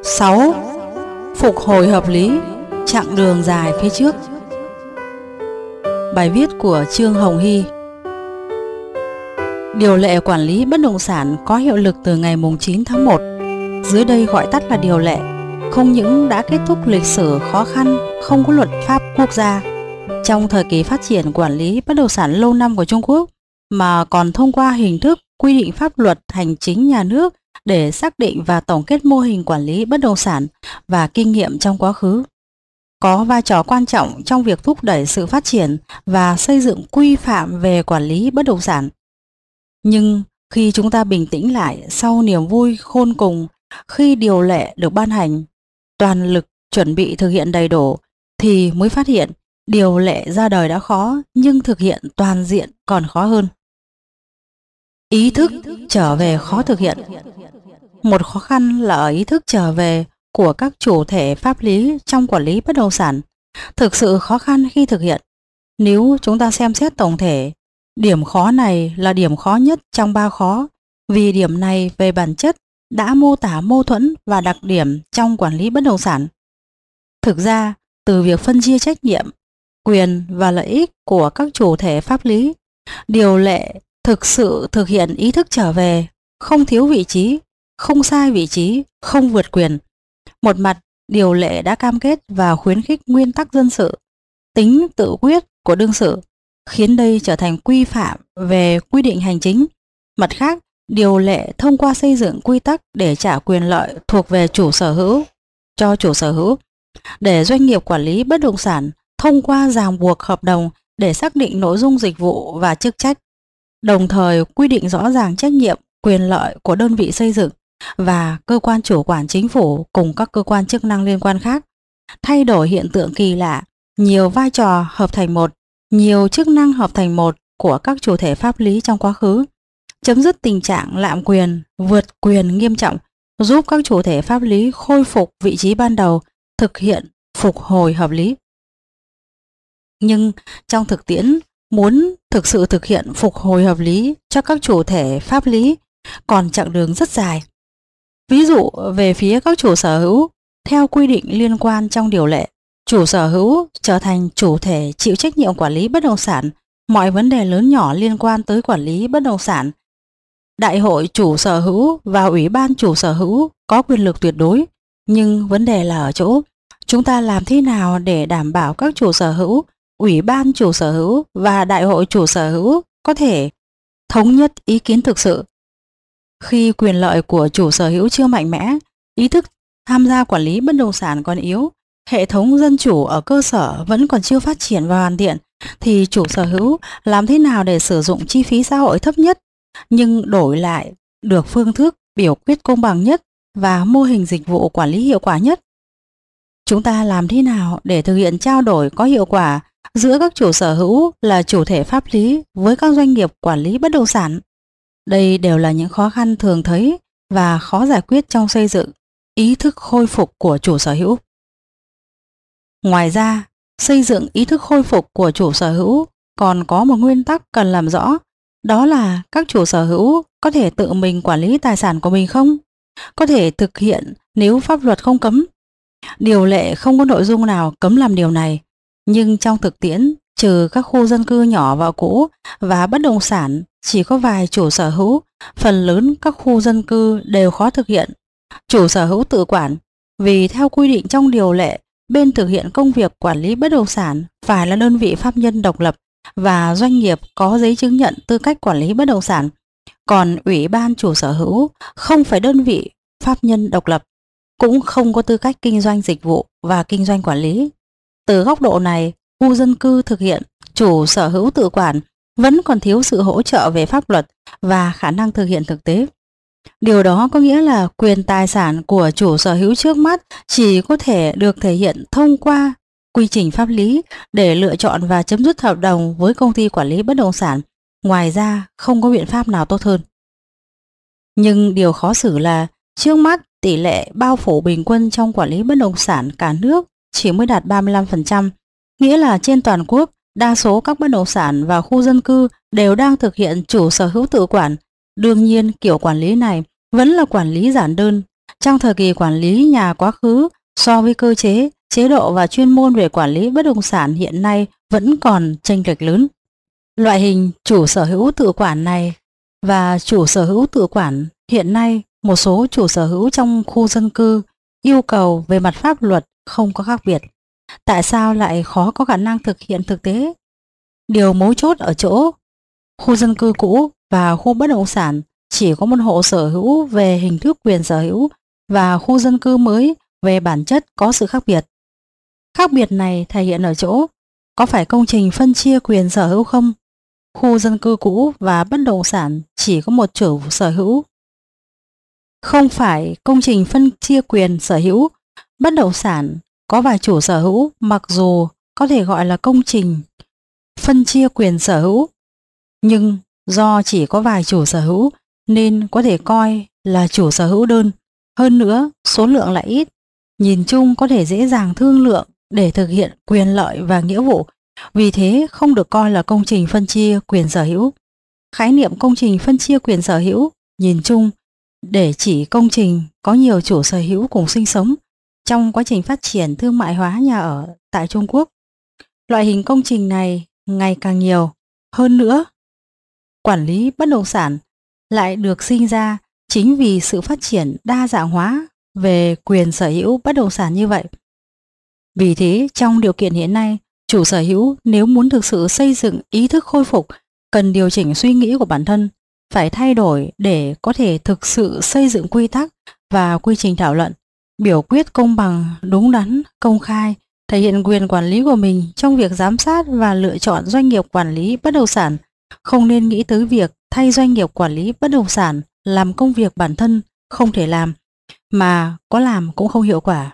6. Phục hồi hợp lý, chặng đường dài phía trước. Bài viết của Trương Hồng Hy. Điều lệ quản lý bất động sản có hiệu lực từ ngày 9 tháng 1. Dưới đây gọi tắt là điều lệ, không những đã kết thúc lịch sử khó khăn, không có luật pháp quốc gia trong thời kỳ phát triển quản lý bất động sản lâu năm của Trung Quốc, mà còn thông qua hình thức quy định pháp luật hành chính nhà nước để xác định và tổng kết mô hình quản lý bất động sản và kinh nghiệm trong quá khứ, có vai trò quan trọng trong việc thúc đẩy sự phát triển và xây dựng quy phạm về quản lý bất động sản. Nhưng khi chúng ta bình tĩnh lại sau niềm vui khôn cùng khi điều lệ được ban hành, toàn lực chuẩn bị thực hiện đầy đủ, thì mới phát hiện điều lệ ra đời đã khó, nhưng thực hiện toàn diện còn khó hơn. Ý thức trở về khó thực hiện. Một khó khăn là ở ý thức trở về của các chủ thể pháp lý trong quản lý bất động sản, thực sự khó khăn khi thực hiện. Nếu chúng ta xem xét tổng thể, điểm khó này là điểm khó nhất trong 3 khó, vì điểm này về bản chất đã mô tả mâu thuẫn và đặc điểm trong quản lý bất động sản. Thực ra, từ việc phân chia trách nhiệm, quyền và lợi ích của các chủ thể pháp lý, điều lệ thực sự thực hiện ý thức trở về, không thiếu vị trí, không sai vị trí, không vượt quyền. Một mặt, điều lệ đã cam kết và khuyến khích nguyên tắc dân sự, tính tự quyết của đương sự, khiến đây trở thành quy phạm về quy định hành chính. Mặt khác, điều lệ thông qua xây dựng quy tắc để trả quyền lợi thuộc về chủ sở hữu cho chủ sở hữu, để doanh nghiệp quản lý bất động sản thông qua ràng buộc hợp đồng để xác định nội dung dịch vụ và chức trách, đồng thời quy định rõ ràng trách nhiệm, quyền lợi của đơn vị xây dựng và cơ quan chủ quản chính phủ cùng các cơ quan chức năng liên quan khác, thay đổi hiện tượng kỳ lạ, nhiều vai trò hợp thành một, nhiều chức năng hợp thành một của các chủ thể pháp lý trong quá khứ, chấm dứt tình trạng lạm quyền, vượt quyền nghiêm trọng, giúp các chủ thể pháp lý khôi phục vị trí ban đầu, thực hiện phục hồi hợp lý. Nhưng trong thực tiễn, muốn thực sự thực hiện phục hồi hợp lý cho các chủ thể pháp lý còn chặng đường rất dài. Ví dụ về phía các chủ sở hữu, theo quy định liên quan trong điều lệ, chủ sở hữu trở thành chủ thể chịu trách nhiệm quản lý bất động sản, mọi vấn đề lớn nhỏ liên quan tới quản lý bất động sản. Đại hội chủ sở hữu và ủy ban chủ sở hữu có quyền lực tuyệt đối, nhưng vấn đề là ở chỗ chúng ta làm thế nào để đảm bảo các chủ sở hữu, ủy ban chủ sở hữu và đại hội chủ sở hữu có thể thống nhất ý kiến thực sự. Khi quyền lợi của chủ sở hữu chưa mạnh mẽ, ý thức tham gia quản lý bất động sản còn yếu, hệ thống dân chủ ở cơ sở vẫn còn chưa phát triển và hoàn thiện, thì chủ sở hữu làm thế nào để sử dụng chi phí xã hội thấp nhất, nhưng đổi lại được phương thức biểu quyết công bằng nhất và mô hình dịch vụ quản lý hiệu quả nhất? Chúng ta làm thế nào để thực hiện trao đổi có hiệu quả giữa các chủ sở hữu là chủ thể pháp lý với các doanh nghiệp quản lý bất động sản? Đây đều là những khó khăn thường thấy và khó giải quyết trong xây dựng ý thức khôi phục của chủ sở hữu. Ngoài ra, xây dựng ý thức khôi phục của chủ sở hữu còn có một nguyên tắc cần làm rõ, đó là các chủ sở hữu có thể tự mình quản lý tài sản của mình không? Có thể thực hiện nếu pháp luật không cấm. Điều lệ không có nội dung nào cấm làm điều này, nhưng trong thực tiễn, trừ các khu dân cư nhỏ và cũ và bất động sản chỉ có vài chủ sở hữu, phần lớn các khu dân cư đều khó thực hiện. Chủ sở hữu tự quản, vì theo quy định trong điều lệ, bên thực hiện công việc quản lý bất động sản phải là đơn vị pháp nhân độc lập và doanh nghiệp có giấy chứng nhận tư cách quản lý bất động sản. Còn ủy ban chủ sở hữu không phải đơn vị pháp nhân độc lập, cũng không có tư cách kinh doanh dịch vụ và kinh doanh quản lý. Từ góc độ này, khu dân cư thực hiện chủ sở hữu tự quản vẫn còn thiếu sự hỗ trợ về pháp luật và khả năng thực hiện thực tế. Điều đó có nghĩa là quyền tài sản của chủ sở hữu trước mắt chỉ có thể được thể hiện thông qua quy trình pháp lý để lựa chọn và chấm dứt hợp đồng với công ty quản lý bất động sản. Ngoài ra, không có biện pháp nào tốt hơn. Nhưng điều khó xử là trước mắt tỷ lệ bao phủ bình quân trong quản lý bất động sản cả nước chỉ mới đạt 35%, nghĩa là trên toàn quốc, đa số các bất động sản và khu dân cư đều đang thực hiện chủ sở hữu tự quản. Đương nhiên, kiểu quản lý này vẫn là quản lý giản đơn, Trong thời kỳ quản lý nhà quá khứ, so với cơ chế, chế độ và chuyên môn về quản lý bất động sản hiện nay vẫn còn chênh lệch lớn. Loại hình chủ sở hữu tự quản này và chủ sở hữu tự quản hiện nay, một số chủ sở hữu trong khu dân cư yêu cầu về mặt pháp luật không có khác biệt. Tại sao lại khó có khả năng thực hiện thực tế? Điều mấu chốt ở chỗ khu dân cư cũ và khu bất động sản chỉ có một hộ sở hữu về hình thức quyền sở hữu, và khu dân cư mới về bản chất có sự khác biệt. Khác biệt này thể hiện ở chỗ có phải công trình phân chia quyền sở hữu không? Khu dân cư cũ và bất động sản chỉ có một chủ sở hữu. Không phải công trình phân chia quyền sở hữu, bất động sản có vài chủ sở hữu, mặc dù có thể gọi là công trình phân chia quyền sở hữu, nhưng do chỉ có vài chủ sở hữu nên có thể coi là chủ sở hữu đơn. Hơn nữa, số lượng lại ít, nhìn chung có thể dễ dàng thương lượng để thực hiện quyền lợi và nghĩa vụ, vì thế không được coi là công trình phân chia quyền sở hữu. Khái niệm công trình phân chia quyền sở hữu nhìn chung để chỉ công trình có nhiều chủ sở hữu cùng sinh sống trong quá trình phát triển thương mại hóa nhà ở tại Trung Quốc. Loại hình công trình này ngày càng nhiều. Hơn nữa, quản lý bất động sản lại được sinh ra chính vì sự phát triển đa dạng hóa về quyền sở hữu bất động sản như vậy. Vì thế, trong điều kiện hiện nay, chủ sở hữu nếu muốn thực sự xây dựng ý thức khôi phục, cần điều chỉnh suy nghĩ của bản thân, phải thay đổi để có thể thực sự xây dựng quy tắc và quy trình thảo luận, biểu quyết công bằng, đúng đắn, công khai, thể hiện quyền quản lý của mình trong việc giám sát và lựa chọn doanh nghiệp quản lý bất động sản. Không nên nghĩ tới việc thay doanh nghiệp quản lý bất động sản làm công việc bản thân không thể làm, mà có làm cũng không hiệu quả.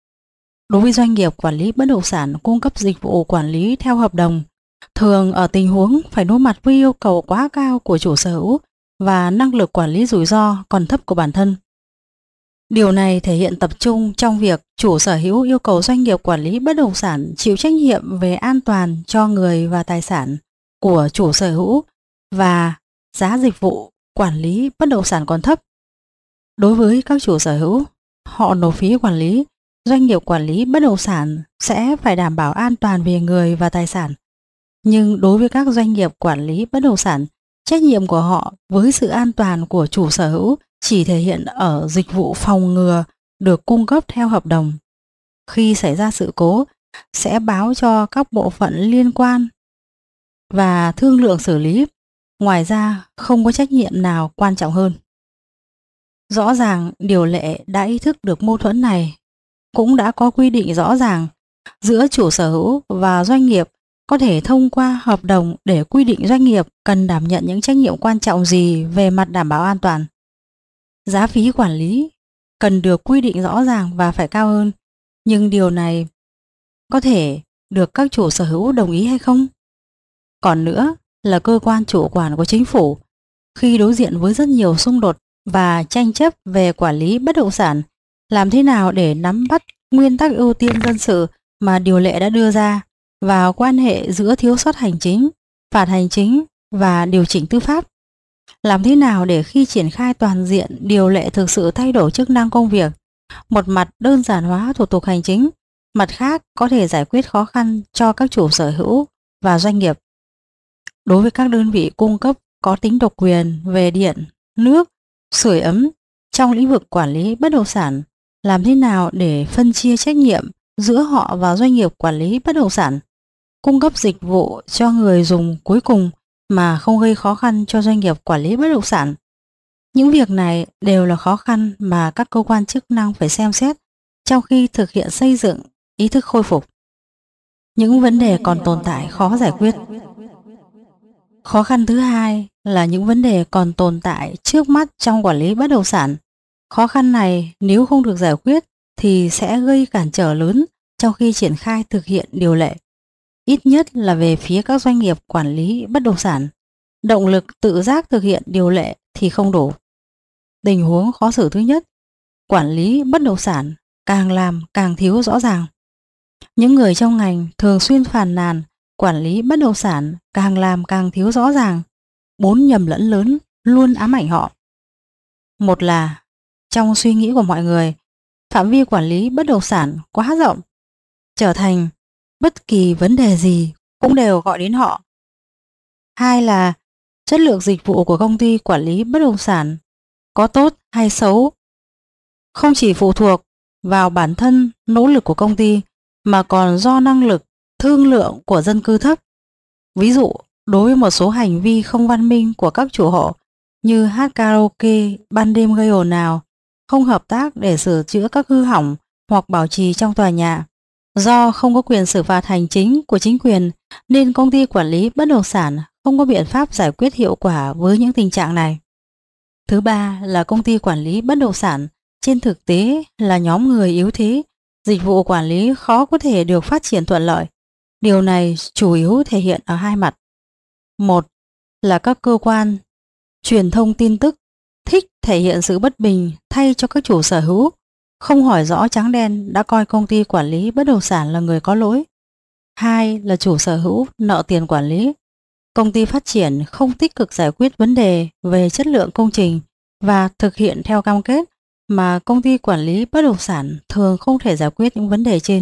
Đối với doanh nghiệp quản lý bất động sản cung cấp dịch vụ quản lý theo hợp đồng, thường ở tình huống phải đối mặt với yêu cầu quá cao của chủ sở hữu và năng lực quản lý rủi ro còn thấp của bản thân. Điều này thể hiện tập trung trong việc chủ sở hữu yêu cầu doanh nghiệp quản lý bất động sản chịu trách nhiệm về an toàn cho người và tài sản của chủ sở hữu, và giá dịch vụ quản lý bất động sản còn thấp. Đối với các chủ sở hữu, họ nộp phí quản lý, doanh nghiệp quản lý bất động sản sẽ phải đảm bảo an toàn về người và tài sản. Nhưng đối với các doanh nghiệp quản lý bất động sản, trách nhiệm của họ với sự an toàn của chủ sở hữu chỉ thể hiện ở dịch vụ phòng ngừa được cung cấp theo hợp đồng. Khi xảy ra sự cố, sẽ báo cho các bộ phận liên quan và thương lượng xử lý. Ngoài ra, không có trách nhiệm nào quan trọng hơn. Rõ ràng, điều lệ đã ý thức được mâu thuẫn này, cũng đã có quy định rõ ràng giữa chủ sở hữu và doanh nghiệp có thể thông qua hợp đồng để quy định doanh nghiệp cần đảm nhận những trách nhiệm quan trọng gì về mặt đảm bảo an toàn. Giá phí quản lý cần được quy định rõ ràng và phải cao hơn, nhưng điều này có thể được các chủ sở hữu đồng ý hay không? Còn nữa là cơ quan chủ quản của chính phủ, khi đối diện với rất nhiều xung đột và tranh chấp về quản lý bất động sản, làm thế nào để nắm bắt nguyên tắc ưu tiên dân sự mà điều lệ đã đưa ra và quan hệ giữa thiếu sót hành chính, phạt hành chính và điều chỉnh tư pháp? Làm thế nào để khi triển khai toàn diện điều lệ thực sự thay đổi chức năng công việc, một mặt đơn giản hóa thủ tục hành chính, mặt khác có thể giải quyết khó khăn cho các chủ sở hữu và doanh nghiệp? Đối với các đơn vị cung cấp có tính độc quyền về điện, nước, sưởi ấm trong lĩnh vực quản lý bất động sản, làm thế nào để phân chia trách nhiệm giữa họ và doanh nghiệp quản lý bất động sản, cung cấp dịch vụ cho người dùng cuối cùng mà không gây khó khăn cho doanh nghiệp quản lý bất động sản? Những việc này đều là khó khăn mà các cơ quan chức năng phải xem xét trong khi thực hiện xây dựng ý thức khôi phục. Những vấn đề còn tồn tại khó giải quyết. Khó khăn thứ hai là những vấn đề còn tồn tại trước mắt trong quản lý bất động sản. Khó khăn này nếu không được giải quyết thì sẽ gây cản trở lớn trong khi triển khai thực hiện điều lệ. Ít nhất là về phía các doanh nghiệp quản lý bất động sản, động lực tự giác thực hiện điều lệ thì không đủ. Tình huống khó xử thứ nhất, quản lý bất động sản càng làm càng thiếu rõ ràng. Những người trong ngành thường xuyên phàn nàn quản lý bất động sản càng làm càng thiếu rõ ràng. 4 nhầm lẫn lớn luôn ám ảnh họ. Một là trong suy nghĩ của mọi người. Phạm vi quản lý bất động sản quá rộng, trở thành bất kỳ vấn đề gì cũng đều gọi đến họ. Hai là chất lượng dịch vụ của công ty quản lý bất động sản có tốt hay xấu không chỉ phụ thuộc vào bản thân nỗ lực của công ty mà còn do năng lực thương lượng của dân cư thấp. Ví dụ, đối với một số hành vi không văn minh của các chủ hộ như hát karaoke ban đêm gây ồn ào, không hợp tác để sửa chữa các hư hỏng hoặc bảo trì trong tòa nhà. Do không có quyền xử phạt hành chính của chính quyền nên công ty quản lý bất động sản không có biện pháp giải quyết hiệu quả với những tình trạng này. Thứ ba là công ty quản lý bất động sản trên thực tế là nhóm người yếu thế, dịch vụ quản lý khó có thể được phát triển thuận lợi. Điều này chủ yếu thể hiện ở hai mặt. Một là các cơ quan truyền thông tin tức thích thể hiện sự bất bình thay cho các chủ sở hữu, không hỏi rõ trắng đen đã coi công ty quản lý bất động sản là người có lỗi. Hai là chủ sở hữu nợ tiền quản lý. Công ty phát triển không tích cực giải quyết vấn đề về chất lượng công trình và thực hiện theo cam kết mà công ty quản lý bất động sản thường không thể giải quyết những vấn đề trên.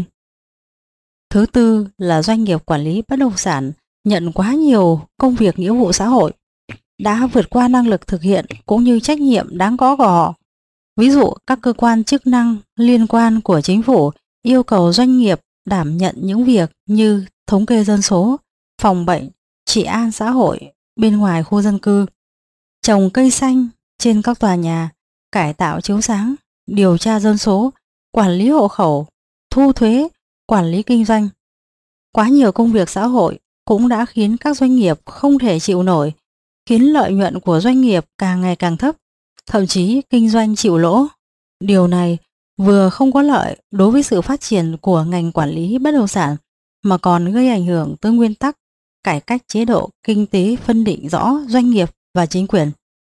Thứ tư là doanh nghiệp quản lý bất động sản nhận quá nhiều công việc nghĩa vụ xã hội, đã vượt qua năng lực thực hiện cũng như trách nhiệm đáng có của họ. Ví dụ, các cơ quan chức năng liên quan của chính phủ yêu cầu doanh nghiệp đảm nhận những việc như thống kê dân số, phòng bệnh, trị an xã hội bên ngoài khu dân cư, trồng cây xanh trên các tòa nhà, cải tạo chiếu sáng, điều tra dân số, quản lý hộ khẩu, thu thuế, quản lý kinh doanh. Quá nhiều công việc xã hội cũng đã khiến các doanh nghiệp không thể chịu nổi, khiến lợi nhuận của doanh nghiệp càng ngày càng thấp, thậm chí kinh doanh chịu lỗ. Điều này vừa không có lợi đối với sự phát triển của ngành quản lý bất động sản mà còn gây ảnh hưởng tới nguyên tắc cải cách chế độ kinh tế phân định rõ doanh nghiệp và chính quyền.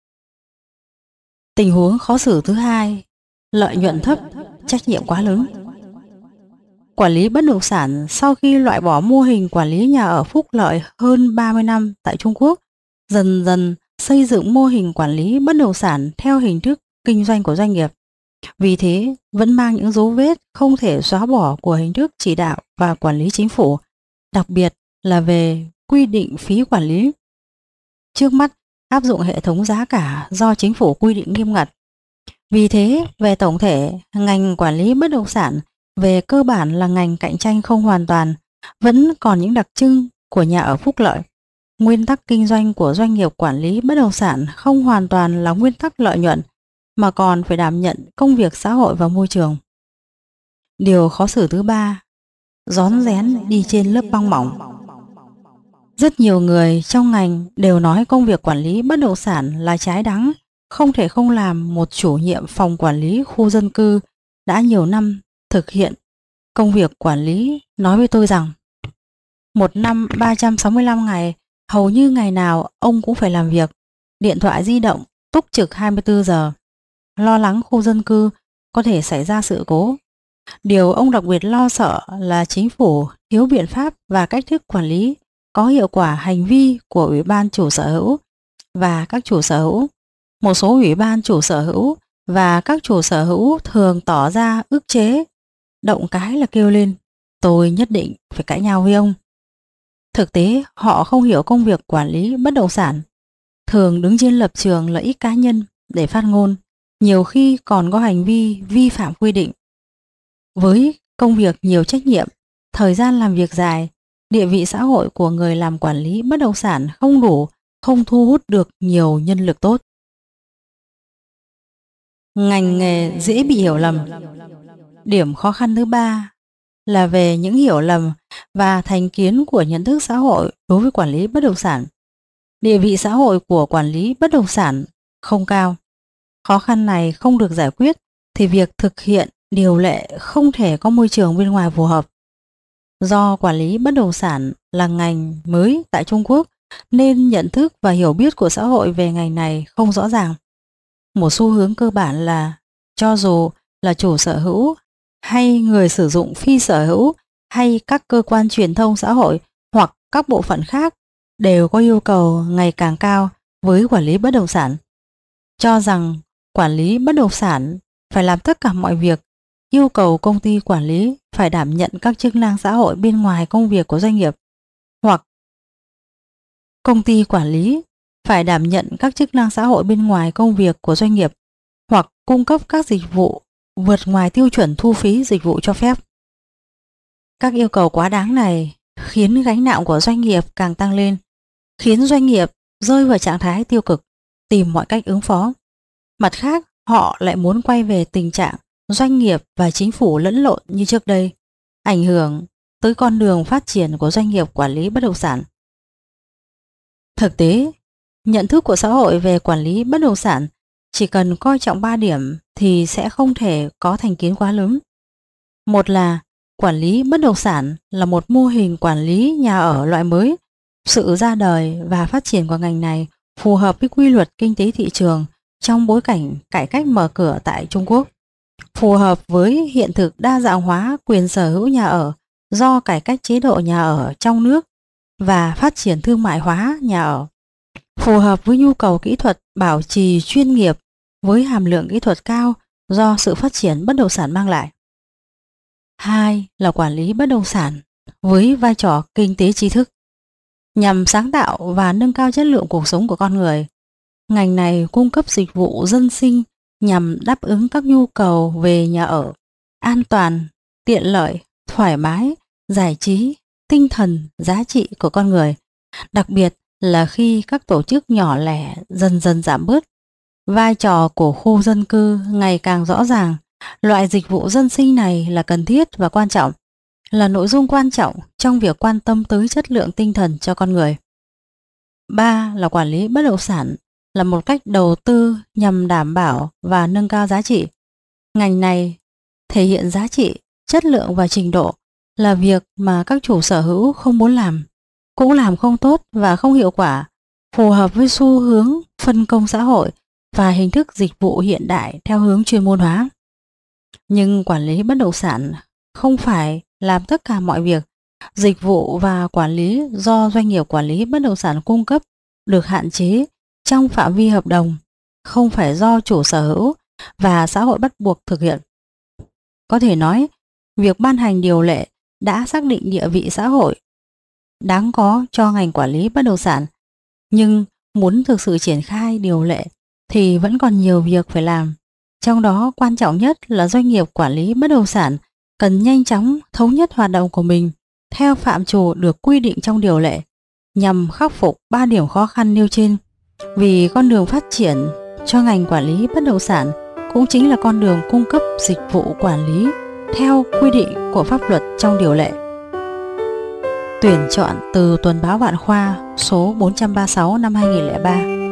Tình huống khó xử thứ hai, lợi nhuận thấp, trách nhiệm quá lớn. Quản lý bất động sản sau khi loại bỏ mô hình quản lý nhà ở phúc lợi hơn 30 năm tại Trung Quốc, dần dần xây dựng mô hình quản lý bất động sản theo hình thức kinh doanh của doanh nghiệp. Vì thế, vẫn mang những dấu vết không thể xóa bỏ của hình thức chỉ đạo và quản lý chính phủ, đặc biệt là về quy định phí quản lý. Trước mắt, áp dụng hệ thống giá cả do chính phủ quy định nghiêm ngặt. Vì thế, về tổng thể, ngành quản lý bất động sản về cơ bản là ngành cạnh tranh không hoàn toàn, vẫn còn những đặc trưng của nhà ở phúc lợi. Nguyên tắc kinh doanh của doanh nghiệp quản lý bất động sản không hoàn toàn là nguyên tắc lợi nhuận, mà còn phải đảm nhận công việc xã hội và môi trường. Điều khó xử thứ ba, rón rén đi trên lớp băng mỏng. Rất nhiều người trong ngành đều nói công việc quản lý bất động sản là trái đắng, không thể không làm. Một chủ nhiệm phòng quản lý khu dân cư đã nhiều năm thực hiện công việc quản lý nói với tôi rằng một năm 365 ngày, hầu như ngày nào ông cũng phải làm việc, điện thoại di động túc trực 24 giờ, lo lắng khu dân cư có thể xảy ra sự cố. Điều ông đặc biệt lo sợ là chính phủ thiếu biện pháp và cách thức quản lý có hiệu quả hành vi của ủy ban chủ sở hữu và các chủ sở hữu. Một số ủy ban chủ sở hữu và các chủ sở hữu thường tỏ ra ức chế, động cái là kêu lên, tôi nhất định phải cãi nhau với ông. Thực tế, họ không hiểu công việc quản lý bất động sản, thường đứng trên lập trường lợi ích cá nhân để phát ngôn, nhiều khi còn có hành vi vi phạm quy định. Với công việc nhiều trách nhiệm, thời gian làm việc dài, địa vị xã hội của người làm quản lý bất động sản không đủ, không thu hút được nhiều nhân lực tốt. Ngành nghề dễ bị hiểu lầm. Điểm khó khăn thứ ba là về những hiểu lầm và thành kiến của nhận thức xã hội đối với quản lý bất động sản. Địa vị xã hội của quản lý bất động sản không cao. Khó khăn này không được giải quyết thì việc thực hiện điều lệ không thể có môi trường bên ngoài phù hợp. Do quản lý bất động sản là ngành mới tại Trung Quốc nên nhận thức và hiểu biết của xã hội về ngành này không rõ ràng. Một xu hướng cơ bản là cho dù là chủ sở hữu hay người sử dụng phi sở hữu hay các cơ quan truyền thông xã hội hoặc các bộ phận khác đều có yêu cầu ngày càng cao với quản lý bất động sản. Cho rằng quản lý bất động sản phải làm tất cả mọi việc, yêu cầu công ty quản lý phải đảm nhận các chức năng xã hội bên ngoài công việc của doanh nghiệp, hoặc công ty quản lý phải đảm nhận các chức năng xã hội bên ngoài công việc của doanh nghiệp, hoặc cung cấp các dịch vụ vượt ngoài tiêu chuẩn thu phí dịch vụ cho phép. Các yêu cầu quá đáng này khiến gánh nặng của doanh nghiệp càng tăng lên, khiến doanh nghiệp rơi vào trạng thái tiêu cực, tìm mọi cách ứng phó. Mặt khác, họ lại muốn quay về tình trạng doanh nghiệp và chính phủ lẫn lộn như trước đây, ảnh hưởng tới con đường phát triển của doanh nghiệp quản lý bất động sản. Thực tế, nhận thức của xã hội về quản lý bất động sản chỉ cần coi trọng 3 điểm thì sẽ không thể có thành kiến quá lớn. Một là quản lý bất động sản là một mô hình quản lý nhà ở loại mới. Sự ra đời và phát triển của ngành này phù hợp với quy luật kinh tế thị trường trong bối cảnh cải cách mở cửa tại Trung Quốc, phù hợp với hiện thực đa dạng hóa quyền sở hữu nhà ở do cải cách chế độ nhà ở trong nước và phát triển thương mại hóa nhà ở, phù hợp với nhu cầu kỹ thuật bảo trì chuyên nghiệp với hàm lượng kỹ thuật cao do sự phát triển bất động sản mang lại. Hai là quản lý bất động sản với vai trò kinh tế trí thức, nhằm sáng tạo và nâng cao chất lượng cuộc sống của con người. Ngành này cung cấp dịch vụ dân sinh nhằm đáp ứng các nhu cầu về nhà ở, an toàn, tiện lợi, thoải mái, giải trí, tinh thần, giá trị của con người, đặc biệt là khi các tổ chức nhỏ lẻ dần dần giảm bớt. Vai trò của khu dân cư ngày càng rõ ràng. Loại dịch vụ dân sinh này là cần thiết và quan trọng, là nội dung quan trọng trong việc quan tâm tới chất lượng tinh thần cho con người. Ba là quản lý bất động sản là một cách đầu tư nhằm đảm bảo và nâng cao giá trị. Ngành này thể hiện giá trị, chất lượng và trình độ là việc mà các chủ sở hữu không muốn làm, cũng làm không tốt và không hiệu quả, phù hợp với xu hướng phân công xã hội và hình thức dịch vụ hiện đại theo hướng chuyên môn hóa. Nhưng quản lý bất động sản không phải làm tất cả mọi việc. Dịch vụ và quản lý do doanh nghiệp quản lý bất động sản cung cấp được hạn chế trong phạm vi hợp đồng, không phải do chủ sở hữu và xã hội bắt buộc thực hiện. Có thể nói, việc ban hành điều lệ đã xác định địa vị xã hội đáng có cho ngành quản lý bất động sản, nhưng muốn thực sự triển khai điều lệ thì vẫn còn nhiều việc phải làm. Trong đó quan trọng nhất là doanh nghiệp quản lý bất động sản cần nhanh chóng thống nhất hoạt động của mình theo phạm trù được quy định trong điều lệ, nhằm khắc phục 3 điểm khó khăn nêu trên. Vì con đường phát triển cho ngành quản lý bất động sản cũng chính là con đường cung cấp dịch vụ quản lý theo quy định của pháp luật trong điều lệ. Tuyển chọn từ Tuần báo Vạn Khoa số 436 năm 2003.